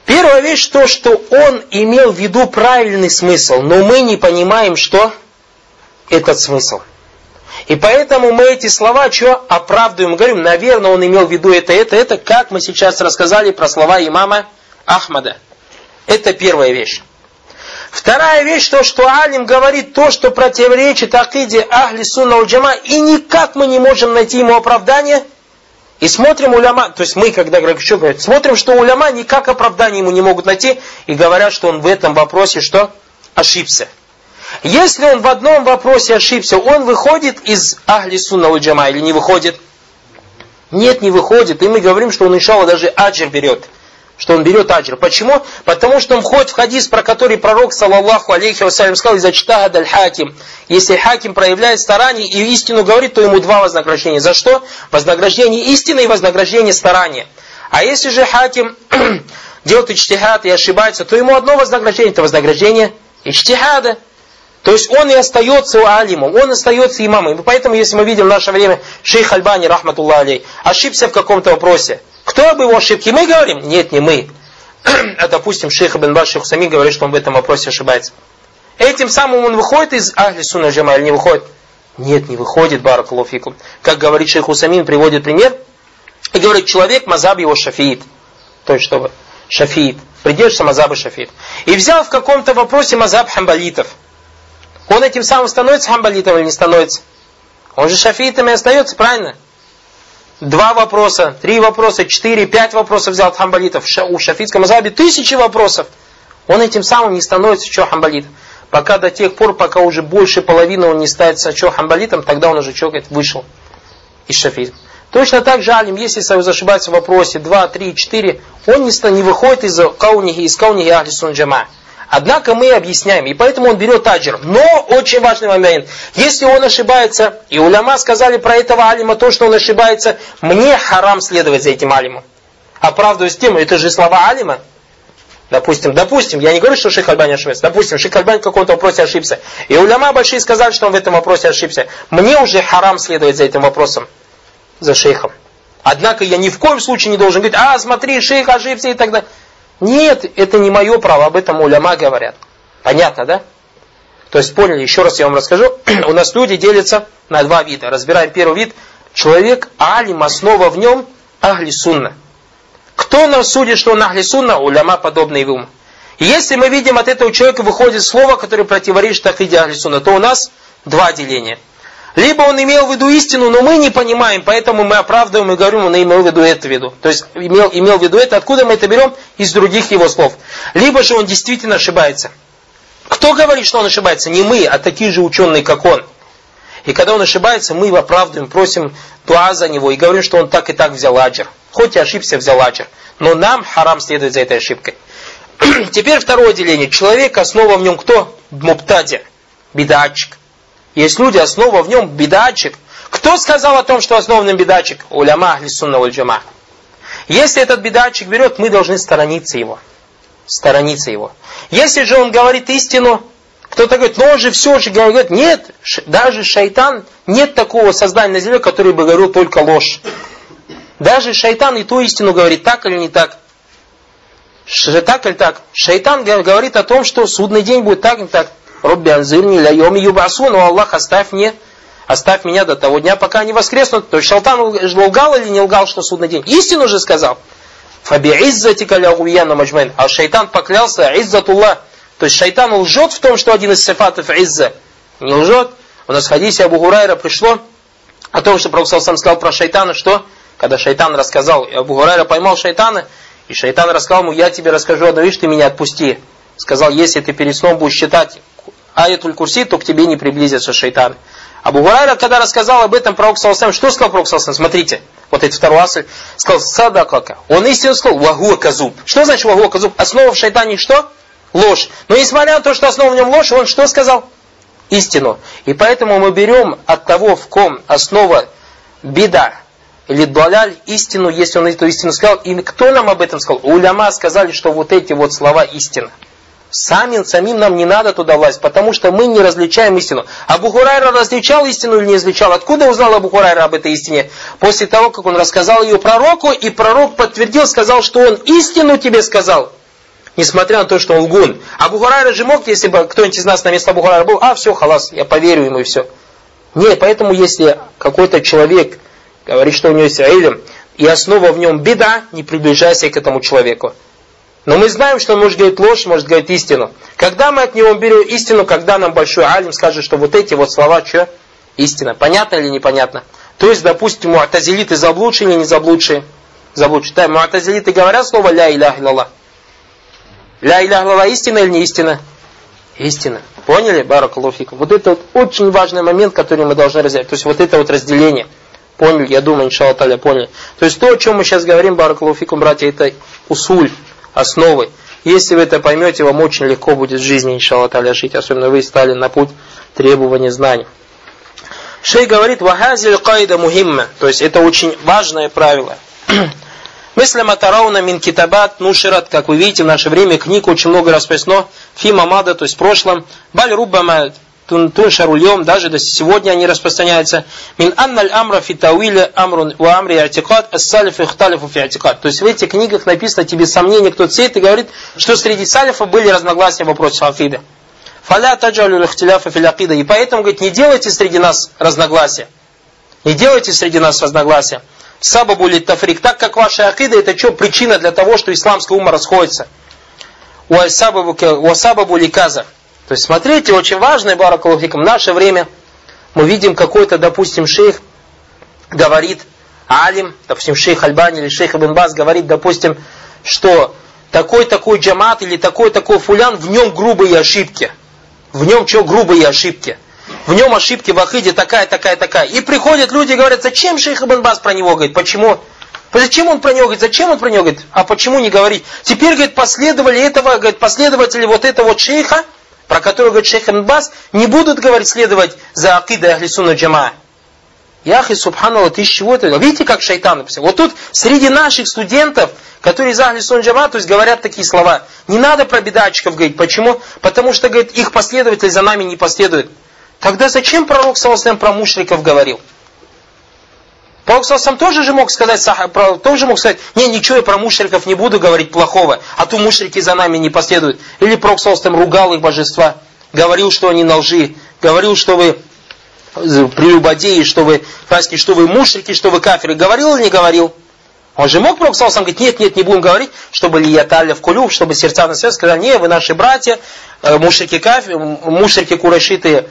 Первая вещь то, что он имел в виду правильный смысл, но мы не понимаем, что этот смысл. И поэтому мы эти слова что оправдываем, говорим, наверное, он имел в виду это, это, это, как мы сейчас рассказали про слова имама Ахмада. Это первая вещь. Вторая вещь, то, что алим говорит то, что противоречит акиде ахли сунна валь джама, и никак мы не можем найти ему оправдание. И смотрим уляма, то есть мы, когда говорим, что говорят, смотрим, что уляма никак оправдания ему не могут найти, и говорят, что он в этом вопросе что? Ошибся. Если он в одном вопросе ошибся, он выходит из ахли сунна валь джама или не выходит? Нет, не выходит. И мы говорим, что он, иншалла, даже аджр берет. Что он берет аджр. Почему? Потому что он входит в хадис, про который пророк, саллаллаху алейхи вассалям, сказал, «Иза чтахад аль-хаким». Если хаким проявляет старание и истину говорит, то ему два вознаграждения. За что? Вознаграждение истины и вознаграждение старания. А если же хаким делает ичтихад и ошибается, то ему одно вознаграждение, это вознаграждение ичтихада. То есть он и остается алимом, он остается имамом. И поэтому, если мы видим в наше время шейх Альбани, рахматуллах алей, ошибся в каком-то вопросе, кто об его ошибке? Мы говорим? Нет, не мы. А допустим, шейх Ибн Баз, шейх Усаймин говорит, что он в этом вопросе ошибается. Этим самым он выходит из ахли сунна джама или не выходит? Нет, не выходит, баракаллаху фикум. Как говорит шейх Усаймин, приводит пример, и говорит, человек мазаб его шафиит. То есть, чтобы шафиит, придерживается мазаба шафиит. И взял в каком-то вопросе мазаб хамбалитов. Он этим самым становится хамбалитом или не становится? Он же шафиитом и остается, правильно? Два вопроса, три вопроса, четыре, пять вопросов взял от хамбалитов. У шафитском мазхабе тысячи вопросов. Он этим самым не становится что хамбалитом. Пока до тех пор, пока уже больше половины он не становится что хамбалитом, тогда он уже что, говорит, вышел из шафизма. Точно так же алим, если зашибается в вопросе два, три, четыре, он не, не выходит из каунихи, из каунихи ахли сунна джама. Однако мы объясняем, и поэтому он берет аджр. Но очень важный момент, если он ошибается, и уляма сказали про этого алима то, что он ошибается, мне харам следовать за этим алимом. Оправдываясь тем, это же слова алима. Допустим, допустим, я не говорю, что шейх Альбани ошибается. Допустим, шейх Альбани в каком-то вопросе ошибся. И уляма большие сказали, что он в этом вопросе ошибся. Мне уже харам следовать за этим вопросом, за шейхом. Однако я ни в коем случае не должен говорить, а смотри, шейх ошибся и так далее. Нет, это не мое право, об этом уляма говорят. Понятно, да? То есть поняли, еще раз я вам расскажу. У нас люди делятся на два вида. Разбираем первый вид. Человек алим, основа в нем ахли сунна. Кто нам судит, что он ахли сунна? Уляма подобный ему. И если мы видим, от этого человека выходит слово, которое противоречит акиде ахли сунна, то у нас два деления. Либо он имел в виду истину, но мы не понимаем, поэтому мы оправдываем и говорим, он имел в виду это в виду. То есть имел, имел в виду это, откуда мы это берем? Из других его слов. Либо же он действительно ошибается. Кто говорит, что он ошибается? Не мы, а такие же ученые, как он. И когда он ошибается, мы его оправдываем, просим дуа за него и говорим, что он так и так взял аджр. Хоть и ошибся, взял аджр. Но нам харам следует за этой ошибкой. Теперь второе деление. Человек, основа в нем кто? Мубтади, бидатчик. Есть люди, основа в нем бидатчик. Кто сказал о том, что основным бидатчик? Уляма ахли сунна валь джама. Если этот бидатчик берет, мы должны сторониться его. Сторониться его. Если же он говорит истину, кто-то говорит, ну он же все же говорит, нет, даже шайтан, нет такого создания на земле, который бы говорил только ложь. Даже шайтан и ту истину говорит, так или не так. Так или так. Шайтан говорит о том, что судный день будет так или так. Робби анзирни ля йоми юбасун, о Аллах, оставь мне, оставь меня до того дня, пока они воскреснут. То есть шайтан лгал или не лгал, что судный день? Истину же сказал. Фаби иззатика ля гуяна маджмайн. А шайтан поклялся, иззатуллах. То есть шайтан лжет в том, что один из сифатов изза. Не лжет. У нас в хадисе Абу Гурайра пришло о том, что Пророк сам сказал про шайтана, что когда шайтан рассказал, и Абу Гурайра поймал шайтана, и шайтан рассказал ему, я тебе расскажу одну вещь, ты меня отпусти. Сказал, если ты перед сном будешь читать аятуль курси, то к тебе не приблизится шайтан. Абу Гурайра, когда рассказал об этом Пророк саллаллаху алейхи ва саллям, что сказал Пророк саллаллаху алейхи ва саллям? Смотрите, вот этот второй асль, сказал, садакака. Он истину сказал, вагуа казуб. Что значит вагуа казуб? Основа в шайтане что? Ложь. Но несмотря на то, что основа в нем ложь, он что сказал? Истину. И поэтому мы берем от того, в ком основа бида или дуаляль, истину, если он эту истину сказал. И кто нам об этом сказал? Уляма сказали, что вот эти вот слова истина. Сами, самим нам не надо туда влазить, потому что мы не различаем истину. Абу Хурайра различал истину или не различал? Откуда узнал Абу Хурайра об этой истине? После того, как он рассказал ее пророку, и пророк подтвердил, сказал, что он истину тебе сказал. несмотря на то, что он лгун. Абу Хурайра же мог, если бы кто-нибудь из нас на место Абу Хурайра был, а все, халас, я поверю ему и все. Нет, поэтому если какой-то человек говорит, что у него есть илм, и основа в нем беда, не приближайся к этому человеку. Но мы знаем, что он может говорить ложь, может говорить истину. Когда мы от него берем истину, когда нам большой алим скажет, что вот эти вот слова, что? Истина. Понятно или непонятно? То есть, допустим, муатазилиты заблудшие или не заблудшие? Заблудшие. Да, муатазилиты говорят слово ля илях илlallah. Ля илях илlallah истина или не истина? Истина. Поняли? Баракаллаху фикум. Вот это вот очень важный момент, который мы должны разделять. То есть, вот это вот разделение. Поняли? Я думаю, иншаллах та'аля, поняли. То есть, то, о чем мы сейчас говорим, баракаллаху фикум, братья, это усуль, основы. Если вы это поймете, вам очень легко будет в жизни, иншаллах та'аля, жить. Особенно вы стали на путь требования знаний. Шейх говорит, вахазиль кайда мухимма. То есть, это очень важное правило. Мысля матарауна мин китабат нушират, как вы видите, в наше время книг очень много распространено. Фи мамада, то есть в прошлом. Баль руббама туншарульем, даже до сегодня они распространяются. Мин анналь амра фи тауиле амрун ва амри атикад ас-салиф ихталифу фи атикад. То есть в этих книгах написано, тебе сомнения кто сеет, и говорит, что среди салифов были разногласия в вопросе акиды. Фаля таджалю лихтиляфа фил акида. И поэтому, говорит, не делайте среди нас разногласия. Не делайте среди нас разногласия. Сабабу ли тафрик. Так как ваша акида, это что? Причина для того, что исламская умма расходится. Уасабабу ли каза. То есть, смотрите, очень важное, баракаллаху фикум, в наше время мы видим какой-то, допустим, шейх говорит, алим, допустим, шейх Альбани или шейх Ибн Баз говорит, допустим, что такой-такой джамат или такой-такой фулян, в нем грубые ошибки. В нем что, грубые ошибки? В нем ошибки в акиде такая, такая, такая. И приходят люди и говорят, зачем шейх Ибн Баз про него говорит? Почему? Зачем он про него говорит? Зачем он про него говорит? А почему не говорить? Теперь, говорит, последователи этого, говорит, последователи вот этого вот шейха, про которого говорит шейх Ибн Баз, не будут, говорить, следовать за акидой ахли сунна джамаа. Яхи, субханаллах, ты из чего это? Видите, как шайтан написал? Вот тут среди наших студентов, которые из ахли сунна джамаа, то есть говорят такие слова. Не надо про бедатчиков говорить. Почему? Потому что, говорит, их последователи за нами не последуют. Тогда зачем пророк саллаллаху алейхи ва саллям про мушриков говорил? Пророк саллаллаху алейхи ва саллям тоже же мог сказать, тоже мог сказать, не, ничего я про мушриков не буду говорить плохого, а то мушрики за нами не последуют. Или пророк саллаллаху алейхи ва саллям ругал их божества, говорил, что они на лжи, говорил, что вы прелюбодеи, что вы фаски, что вы мушрики, что вы кафиры. Говорил или не говорил? Он же мог, пророк саллаллаху алейхи ва саллям, говорить, нет, нет, не будем говорить, чтобы лияталя в кулюб, чтобы сердца на связь, сказали, не, вы наши братья, мушрики кафиры, мушрики курайшиты,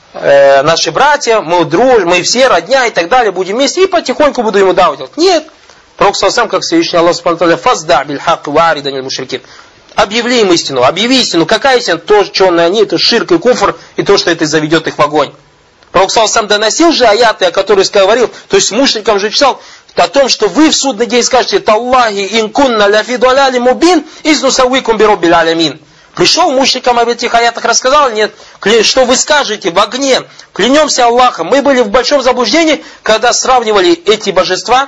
Э, наши братья, мы дружим, мы все родня и так далее, будем вместе, и потихоньку буду ему давать делать. Нет. Пророк сам, как Всевышний Аллах субхану ва тааля, фазда биль хак ва арида аниль мушрикин. Объяви им истину, объяви истину. Какая истина? То, что они, это ширк и куфр, и то, что это заведет их в огонь. Пророк сам доносил же аяты, о которых говорил, то есть мушрикам же читал, о том, что вы в судный день скажете, «Таллахи инкунна ляфи дуаляли мубин, изнусаввикум бироббиль алямин». Пришел мушрикам об этих аятах, рассказал, нет, что вы скажете в огне, клянемся Аллахом. Мы были в большом заблуждении, когда сравнивали эти божества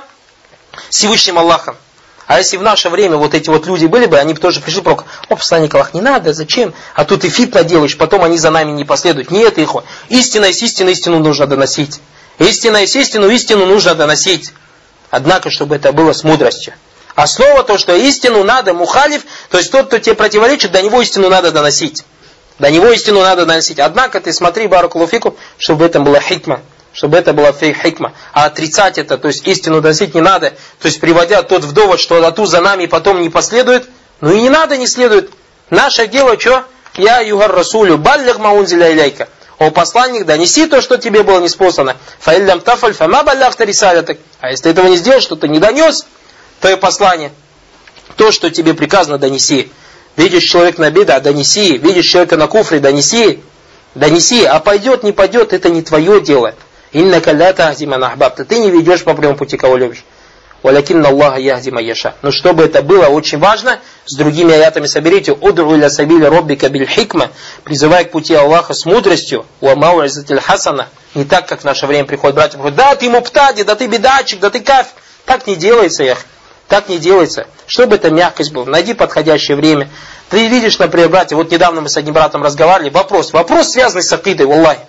с Всевышним Аллахом. А если в наше время вот эти вот люди были бы, они бы тоже пришли, пророк, о, посланник Аллах, не надо, зачем? А тут и фитна делаешь, потом они за нами не последуют. Нет, их, истина есть истина, истину нужно доносить. Истина есть истину, истину нужно доносить. Однако, чтобы это было с мудростью. Основа то, что истину надо, мухалиф, то есть тот, кто тебе противоречит, до него истину надо доносить. До него истину надо доносить. Однако ты смотри, баракаллаху фикум, чтобы в этом была хикма, чтобы это была хикма. А отрицать это, то есть истину доносить не надо, то есть приводя тот в довод, что ату за нами потом не последует, ну и не надо, не следует. Наше дело что? Я югар расулю, баллиг маунзиля иляйка. О посланник, донеси то, что тебе было неспослано. Фаиллям тафаль, фама баллахта рисалятак. А если ты этого не сделал, что ты не донес, твое послание, то, что тебе приказано, донеси. Видишь человека на беда, донеси. Видишь человека на куфре, донеси. Донеси. А пойдет, не пойдет, это не твое дело. Инна калята ахдима нахбабта. Ты не ведешь по прямому пути, кого любишь. Валякинна Аллаха яхдима яша. Но чтобы это было очень важно, с другими аятами соберите. Удру иля сабили роббика биль хикма. Призывай к пути Аллаха с мудростью. Ва мауизатиль хасана. Не так, как в наше время приходят братья. Да ты муптади, да ты бедачик, да ты кафир. Так не делается, ях. Так не делается. Чтобы эта мягкость была, найди подходящее время. Ты видишь, например, братья, вот недавно мы с одним братом разговаривали, вопрос, вопрос связанный с акидой, валлахи.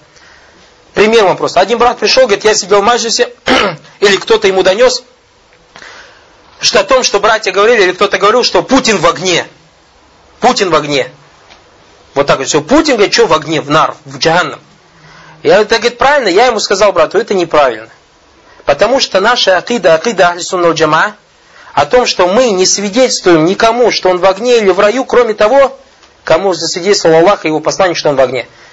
Пример вопрос. Один брат пришел, говорит, я сидел в маджлисе, или кто-то ему донес, что о том, что братья говорили, или кто-то говорил, что Путин в огне. Путин в огне. Вот так вот все. Путин говорит, что в огне, в нар, в джаханнам. Я так говорит, правильно? Я ему сказал, брату, это неправильно. Потому что наша акида, акида ахли сунна валь джамаа, о том, что мы не свидетельствуем никому, что он в огне или в раю, кроме того, кому засвидетельствовал Аллах и его посланник, что он в огне.